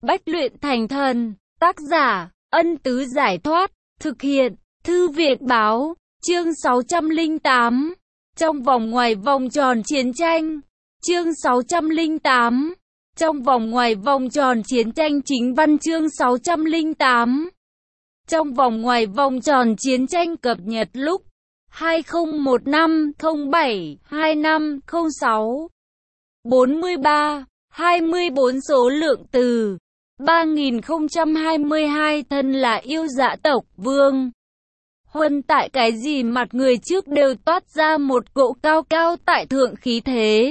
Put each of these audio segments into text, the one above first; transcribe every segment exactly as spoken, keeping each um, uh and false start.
Bách luyện thành thần. Tác giả, Ân Tứ Giải Thoát. Thực hiện, Thư Việt Báo. Chương sáu trăm lẻ tám. Trong vòng ngoài vòng tròn chiến tranh. Chương sáu trăm lẻ tám. Trong vòng ngoài vòng tròn chiến tranh. Chính văn chương sáu trăm lẻ tám. Trong vòng ngoài vòng tròn chiến tranh cập nhật lúc hai không một năm không bảy hai năm không sáu. bốn mươi ba, hai mươi bốn số lượng từ ba nghìn không trăm hai mươi hai. Thân là yêu dạ tộc vương Huân, tại cái gì mặt người trước đều toát ra một cỗ cao cao tại thượng khí thế.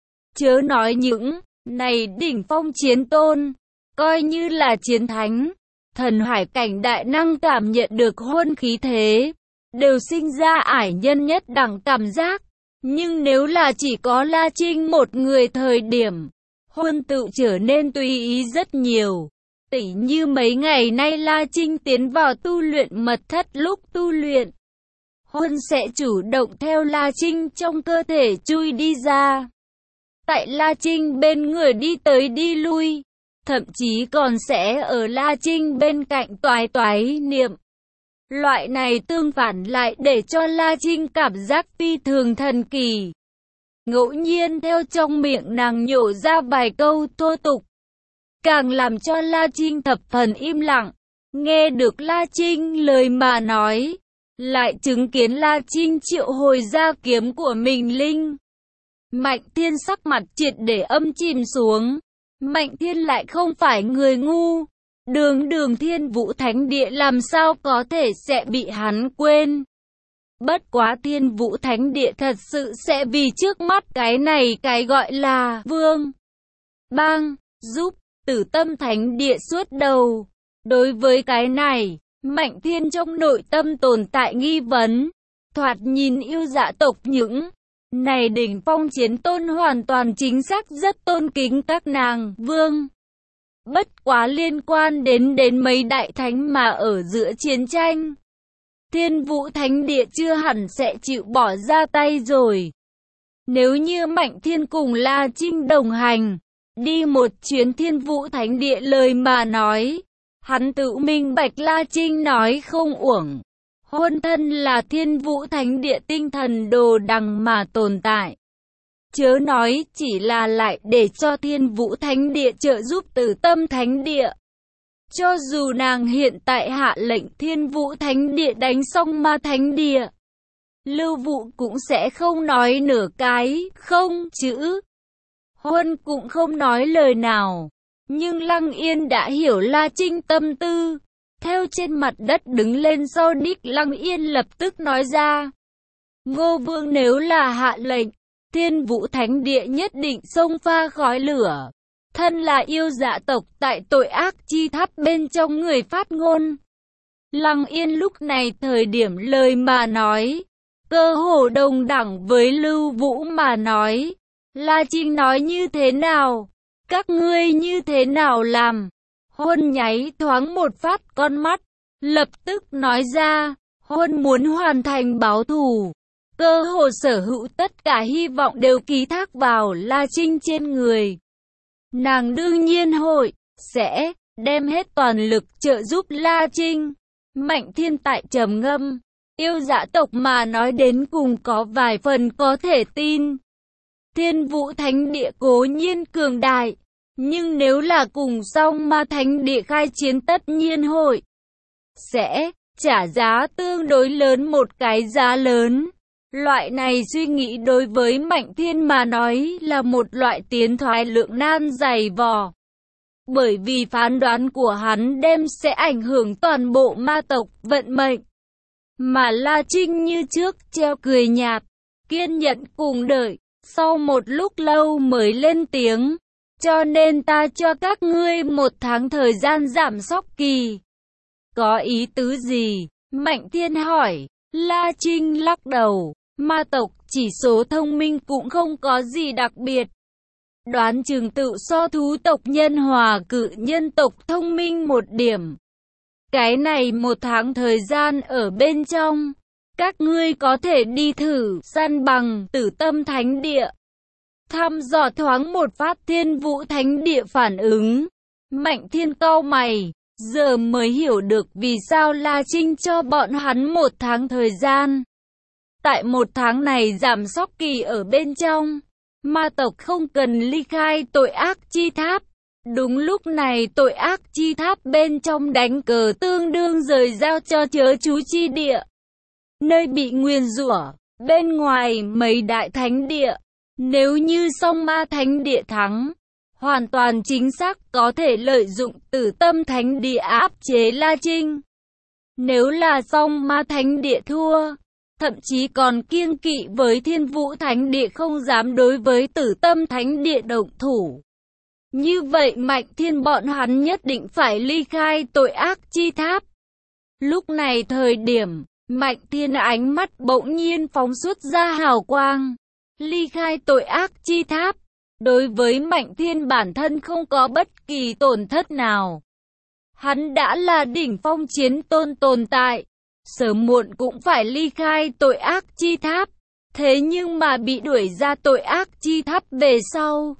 Chớ nói những này đỉnh phong chiến tôn, coi như là chiến thánh, thần hải cảnh đại năng cảm nhận được Huân khí thế, đều sinh ra ải nhân nhất đẳng cảm giác. Nhưng nếu là chỉ có La Trinh một người thời điểm, Huân tự trở nên tùy ý rất nhiều. Tỉ như mấy ngày nay La Trinh tiến vào tu luyện mật thất, lúc tu luyện, Huân sẽ chủ động theo La Trinh trong cơ thể chui đi ra. Tại La Trinh bên người đi tới đi lui, thậm chí còn sẽ ở La Trinh bên cạnh toái toái niệm. Loại này tương phản lại để cho La Trinh cảm giác phi thường thần kỳ. Ngẫu nhiên theo trong miệng nàng nhổ ra vài câu thô tục, càng làm cho La Trinh thập phần im lặng. Nghe được La Trinh lời mà nói, lại chứng kiến La Trinh triệu hồi ra kiếm của mình linh. Mạnh Thiên sắc mặt triệt để âm chìm xuống. Mạnh Thiên lại không phải người ngu. Đường đường Thiên Vũ Thánh Địa làm sao có thể sẽ bị hắn quên. Bất quá Thiên Vũ Thánh Địa thật sự sẽ vì trước mắt cái này cái gọi là vương bang giúp Tử Tâm Thánh Địa suốt đầu. Đối với cái này, Mạnh Thiên trong nội tâm tồn tại nghi vấn. Thoạt nhìn yêu dạ tộc những này đỉnh phong chiến tôn hoàn toàn chính xác rất tôn kính các nàng vương. Bất quá liên quan đến đến mấy đại thánh mà ở giữa chiến tranh, Thiên Vũ Thánh Địa chưa hẳn sẽ chịu bỏ ra tay rồi. Nếu như Mạnh Thiên cùng La Trinh đồng hành, đi một chuyến Thiên Vũ Thánh Địa lời mà nói, hắn tự minh bạch La Trinh nói không uổng. Huân thân là Thiên Vũ Thánh Địa tinh thần đồ đằng mà tồn tại. Chớ nói chỉ là lại để cho Thiên Vũ Thánh Địa trợ giúp Tử Tâm Thánh Địa. Cho dù nàng hiện tại hạ lệnh Thiên Vũ Thánh Địa đánh xong Ma Thánh Địa, Lưu Vụ cũng sẽ không nói nửa cái không chữ. Huân cũng không nói lời nào. Nhưng Lăng Yên đã hiểu La Trinh tâm tư. Theo trên mặt đất đứng lên sau đích, Lăng Yên lập tức nói ra: Ngô Vương nếu là hạ lệnh, Thiên Vũ Thánh Địa nhất định xông pha khói lửa. Thân là yêu dạ tộc, tại tội ác chi tháp bên trong người phát ngôn. Lăng Yên lúc này thời điểm lời mà nói, cơ hồ đồng đẳng với Lưu Vũ mà nói. La Trinh nói như thế nào? Các ngươi như thế nào làm? Huân nháy thoáng một phát con mắt, lập tức nói ra, Huân muốn hoàn thành báo thù. Cơ hồ sở hữu tất cả hy vọng đều ký thác vào La Trinh trên người. Nàng đương nhiên hội, sẽ, đem hết toàn lực trợ giúp La Trinh. Mạnh Thiên tại trầm ngâm, yêu dạ tộc mà nói đến cùng có vài phần có thể tin. Thiên Vũ Thánh Địa cố nhiên cường đại, nhưng nếu là cùng song Ma Thánh Địa khai chiến tất nhiên hội sẽ trả giá tương đối lớn, một cái giá lớn. Loại này suy nghĩ đối với Mạnh Thiên mà nói là một loại tiến thoái lưỡng nan dày vò. Bởi vì phán đoán của hắn đem sẽ ảnh hưởng toàn bộ ma tộc vận mệnh. Mà La Trinh như trước treo cười nhạt, kiên nhẫn cùng đợi, sau một lúc lâu mới lên tiếng. Cho nên ta cho các ngươi một tháng thời gian giảm sóc kỳ. Có ý tứ gì? Mạnh Thiên hỏi. La Trinh lắc đầu. Ma tộc chỉ số thông minh cũng không có gì đặc biệt. Đoán chừng tự so thú tộc nhân hòa cự nhân tộc thông minh một điểm. Cái này một tháng thời gian ở bên trong, các ngươi có thể đi thử săn bằng Tử Tâm Thánh Địa. Thăm dò thoáng một phát Thiên Vũ Thánh Địa phản ứng. Mạnh Thiên cau mày, giờ mới hiểu được vì sao La Trinh cho bọn hắn một tháng thời gian. Tại một tháng này giảm sóc kỳ ở bên trong, ma tộc không cần ly khai tội ác chi tháp. Đúng lúc này tội ác chi tháp bên trong đánh cờ tương đương rời giao cho chớ chú chi địa, nơi bị nguyền rủa. Bên ngoài mấy đại thánh địa, nếu như Song Ma Thánh Địa thắng, hoàn toàn chính xác có thể lợi dụng Tử Tâm Thánh Địa áp chế La Trinh. Nếu là Song Ma Thánh Địa thua, thậm chí còn kiêng kỵ với Thiên Vũ Thánh Địa không dám đối với Tử Tâm Thánh Địa động thủ. Như vậy Mạnh Thiên bọn hắn nhất định phải ly khai tội ác chi tháp. Lúc này thời điểm, Mạnh Thiên ánh mắt bỗng nhiên phóng xuất ra hào quang. Ly khai tội ác chi tháp, đối với Mạnh Thiên bản thân không có bất kỳ tổn thất nào. Hắn đã là đỉnh phong chiến tôn tồn tại, sớm muộn cũng phải ly khai tội ác chi tháp. Thế nhưng mà bị đuổi ra tội ác chi tháp về sau,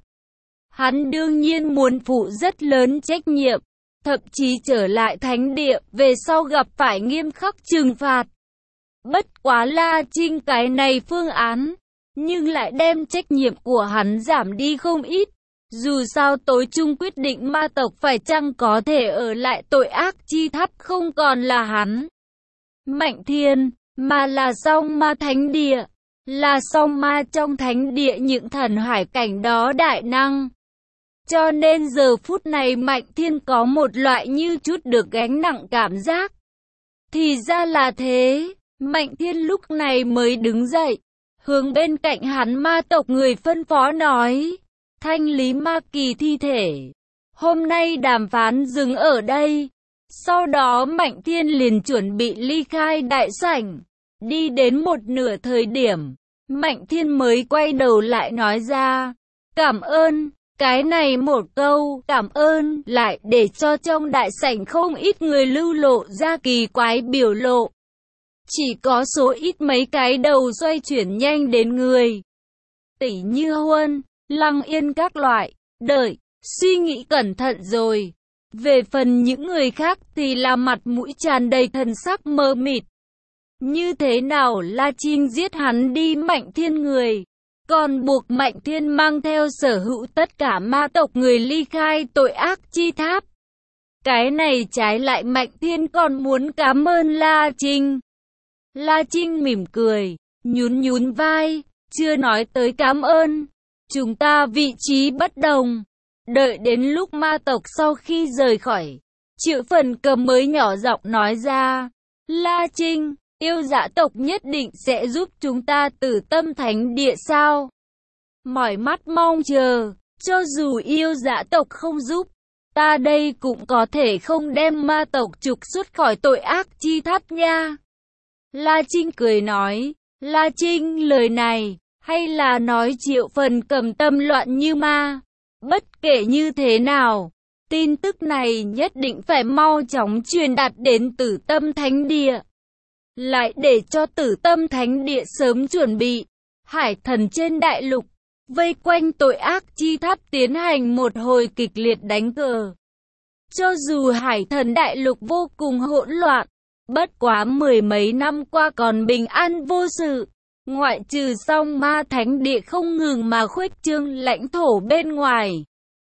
hắn đương nhiên muốn phụ rất lớn trách nhiệm, thậm chí trở lại thánh địa về sau gặp phải nghiêm khắc trừng phạt. Bất quá La Trinh cái này phương án, nhưng lại đem trách nhiệm của hắn giảm đi không ít. Dù sao tối trung quyết định ma tộc phải chăng có thể ở lại tội ác chi tháp không còn là hắn, Mạnh Thiên, mà là Song Ma Thánh Địa, là Song Ma trong thánh địa những thần hải cảnh đó đại năng. Cho nên giờ phút này Mạnh Thiên có một loại như chút được gánh nặng cảm giác. Thì ra là thế, Mạnh Thiên lúc này mới đứng dậy, hướng bên cạnh hắn ma tộc người phân phó nói, thanh lý ma kỳ thi thể. Hôm nay đàm phán dừng ở đây. Sau đó Mạnh Thiên liền chuẩn bị ly khai đại sảnh. Đi đến một nửa thời điểm, Mạnh Thiên mới quay đầu lại nói ra, cảm ơn. Cái này một câu cảm ơn lại để cho trong đại sảnh không ít người lưu lộ ra kỳ quái biểu lộ. Chỉ có số ít mấy cái đầu xoay chuyển nhanh đến người, tỷ như Huân, Lăng Yên các loại, đợi, suy nghĩ cẩn thận rồi. Về phần những người khác thì là mặt mũi tràn đầy thần sắc mơ mịt. Như thế nào La Trinh giết hắn đi Mạnh Thiên người, còn buộc Mạnh Thiên mang theo sở hữu tất cả ma tộc người ly khai tội ác chi tháp. Cái này trái lại Mạnh Thiên còn muốn cảm ơn La Trinh. La Trinh mỉm cười, nhún nhún vai, chưa nói tới cảm ơn. Chúng ta vị trí bất đồng. Đợi đến lúc ma tộc sau khi rời khỏi, Triệu Phần Cầm mới nhỏ giọng nói ra, La Trinh, yêu dã tộc nhất định sẽ giúp chúng ta Tử Tâm Thánh Địa sao? Mỏi mắt mong chờ, cho dù yêu dã tộc không giúp, ta đây cũng có thể không đem ma tộc trục xuất khỏi tội ác chi tháp nha. La Trinh cười nói, La Trinh lời này, hay là nói Triệu Phần Cầm tâm loạn như ma. Bất kể như thế nào, tin tức này nhất định phải mau chóng truyền đạt đến Tử Tâm Thánh Địa. Lại để cho Tử Tâm Thánh Địa sớm chuẩn bị, hải thần trên đại lục, vây quanh tội ác chi tháp tiến hành một hồi kịch liệt đánh cờ. Cho dù hải thần đại lục vô cùng hỗn loạn, bất quá mười mấy năm qua còn bình an vô sự, ngoại trừ Song Ma Thánh Địa không ngừng mà khuếch trương lãnh thổ bên ngoài,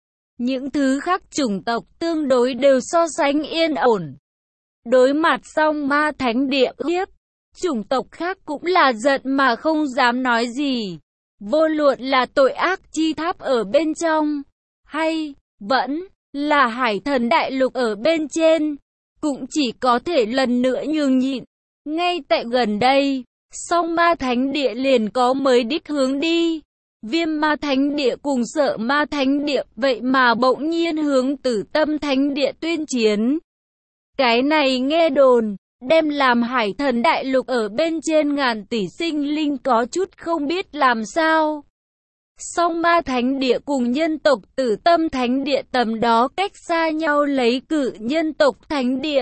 những thứ khác chủng tộc tương đối đều so sánh yên ổn. Đối mặt Song Ma Thánh Địa hiếp, chủng tộc khác cũng là giận mà không dám nói gì. Vô luận là tội ác chi tháp ở bên trong, hay vẫn là hải thần đại lục ở bên trên, cũng chỉ có thể lần nữa nhường nhịn. Ngay tại gần đây, Song Ma Thánh Địa liền có mới đích hướng đi. Viêm Ma Thánh Địa cùng Sợ Ma Thánh Địa vậy mà bỗng nhiên hướng Tử Tâm Thánh Địa tuyên chiến. Cái này nghe đồn, đem làm hải thần đại lục ở bên trên ngàn tỷ sinh linh có chút không biết làm sao. Song Ma Thánh Địa cùng nhân tộc Tử Tâm Thánh Địa tầm đó cách xa nhau lấy cử nhân tộc Thánh Địa.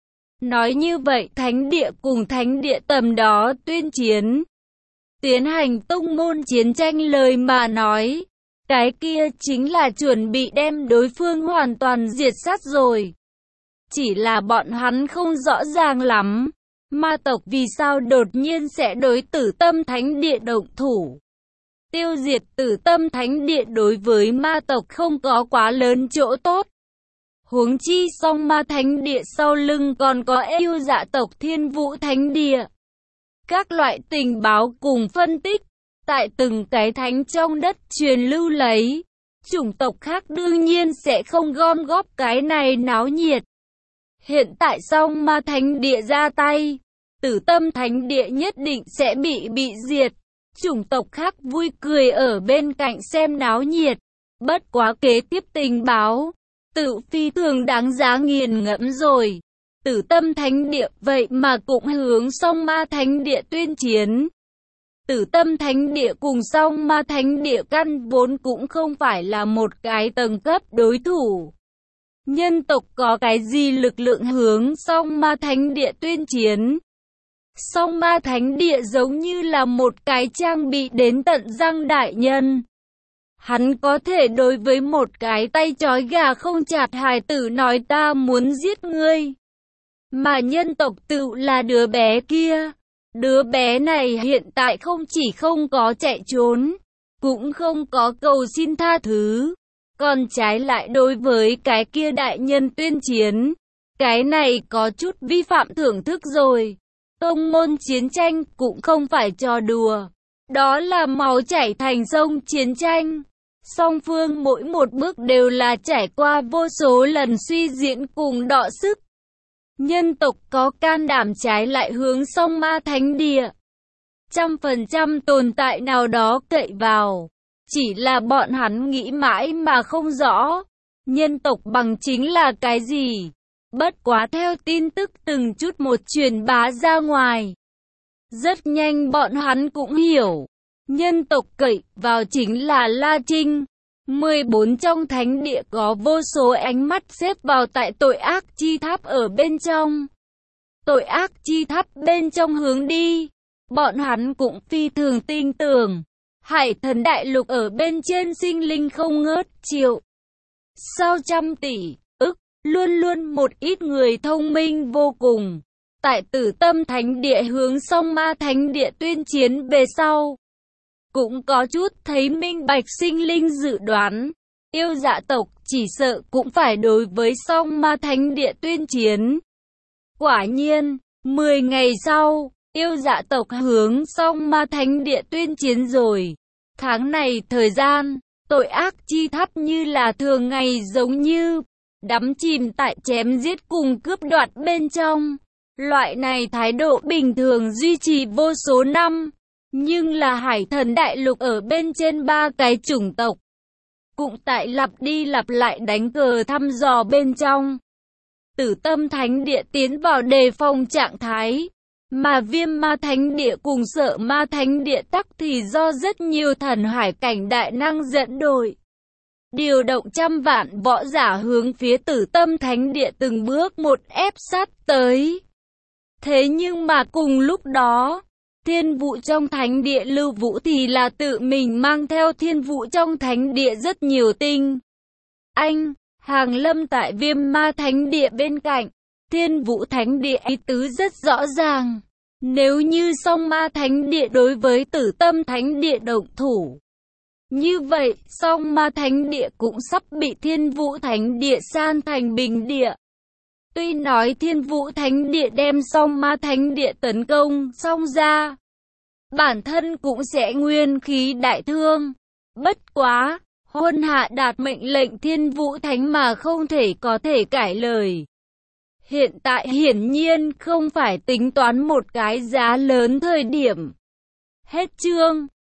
Nói như vậy Thánh Địa cùng Thánh Địa tầm đó tuyên chiến, tiến hành tông môn chiến tranh lời mà nói, Cái kia chính là chuẩn bị đem đối phương hoàn toàn diệt sát rồi. Chỉ là bọn hắn không rõ ràng lắm, ma tộc vì sao đột nhiên sẽ đối Tử Tâm Thánh Địa động thủ. Tiêu diệt Tử Tâm Thánh Địa đối với ma tộc không có quá lớn chỗ tốt. Huống chi Song Ma Thánh Địa sau lưng còn có yêu dạ tộc Thiên Vũ Thánh Địa. Các loại tình báo cùng phân tích, tại từng cái thánh trong đất truyền lưu lấy. Chủng tộc khác đương nhiên sẽ không gom góp cái này náo nhiệt. Hiện tại Song Ma Thánh Địa ra tay, Tử Tâm Thánh Địa nhất định sẽ bị bị diệt. Chủng tộc khác vui cười ở bên cạnh xem náo nhiệt. Bất quá kế tiếp tình báo, tự phi thường đáng giá nghiền ngẫm rồi. Tử Tâm Thánh Địa vậy mà cũng hướng Song Ma Thánh Địa tuyên chiến. Tử Tâm Thánh Địa cùng Song Ma Thánh Địa căn vốn cũng không phải là một cái tầng cấp đối thủ. Nhân tộc có cái gì lực lượng hướng Song Ma Thánh Địa tuyên chiến? Song Ma Thánh Địa giống như là một cái trang bị đến tận răng đại nhân. Hắn có thể đối với một cái tay trói gà không chặt hài tử nói ta muốn giết ngươi. Mà nhân tộc tự là đứa bé kia. Đứa bé này hiện tại không chỉ không có chạy trốn, cũng không có cầu xin tha thứ, còn trái lại đối với cái kia đại nhân tuyên chiến. Cái này có chút vi phạm thưởng thức rồi. Tông môn chiến tranh cũng không phải trò đùa. Đó là máu chảy thành sông chiến tranh. Song phương mỗi một bước đều là trải qua vô số lần suy diễn cùng đọ sức. Nhân tộc có can đảm trái lại hướng Song Ma Thánh Địa. Trăm phần trăm tồn tại nào đó cậy vào. Chỉ là bọn hắn nghĩ mãi mà không rõ. Nhân tộc bằng chính là cái gì? Bất quá theo tin tức từng chút một truyền bá ra ngoài. Rất nhanh bọn hắn cũng hiểu. Nhân tộc cậy vào chính là La Trinh. mười bốn trong thánh địa có vô số ánh mắt xếp vào tại tội ác chi tháp ở bên trong. Tội ác chi tháp bên trong hướng đi. Bọn hắn cũng phi thường tin tưởng. Hải thần đại lục ở bên trên sinh linh không ngớt triệu. Sau trăm tỷ, ức, luôn luôn một ít người thông minh vô cùng. Tại Tử Tâm Thánh Địa hướng Song Ma Thánh Địa tuyên chiến về sau. Cũng có chút thấy minh bạch sinh linh dự đoán. Yêu dạ tộc chỉ sợ cũng phải đối với Song Ma Thánh Địa tuyên chiến. Quả nhiên, mười ngày sau, yêu dạ tộc hướng Song Ma Thánh Địa tuyên chiến rồi. Tháng này thời gian, tội ác chi tháp như là thường ngày giống như đắm chìm tại chém giết cùng cướp đoạt bên trong. Loại này thái độ bình thường duy trì vô số năm. Nhưng là hải thần đại lục ở bên trên ba cái chủng tộc. Cũng tại lặp đi lặp lại đánh cờ thăm dò bên trong. Tử Tâm Thánh Địa tiến vào đề phòng trạng thái. Mà Viêm Ma Thánh Địa cùng Sợ Ma Thánh Địa tắc thì do rất nhiều thần hải cảnh đại năng dẫn đội. Điều động trăm vạn võ giả hướng phía Tử Tâm Thánh Địa từng bước một ép sát tới. Thế nhưng mà cùng lúc đó, Thiên Vũ trong Thánh Địa Lưu Vũ thì là tự mình mang theo Thiên Vũ trong Thánh Địa rất nhiều tinh. Anh, hàng lâm tại Viêm Ma Thánh Địa bên cạnh, Thiên Vũ Thánh Địa ý tứ rất rõ ràng. Nếu như Song Ma Thánh Địa đối với Tử Tâm Thánh Địa động thủ, như vậy Song Ma Thánh Địa cũng sắp bị Thiên Vũ Thánh Địa san thành bình địa. Tuy nói Thiên Vũ Thánh Địa đem Song Ma Thánh Địa tấn công xong ra, bản thân cũng sẽ nguyên khí đại thương. Bất quá, Huân hạ đạt mệnh lệnh Thiên Vũ Thánh mà không thể có thể cãi lời. Hiện tại hiển nhiên không phải tính toán một cái giá lớn thời điểm. Hết chương.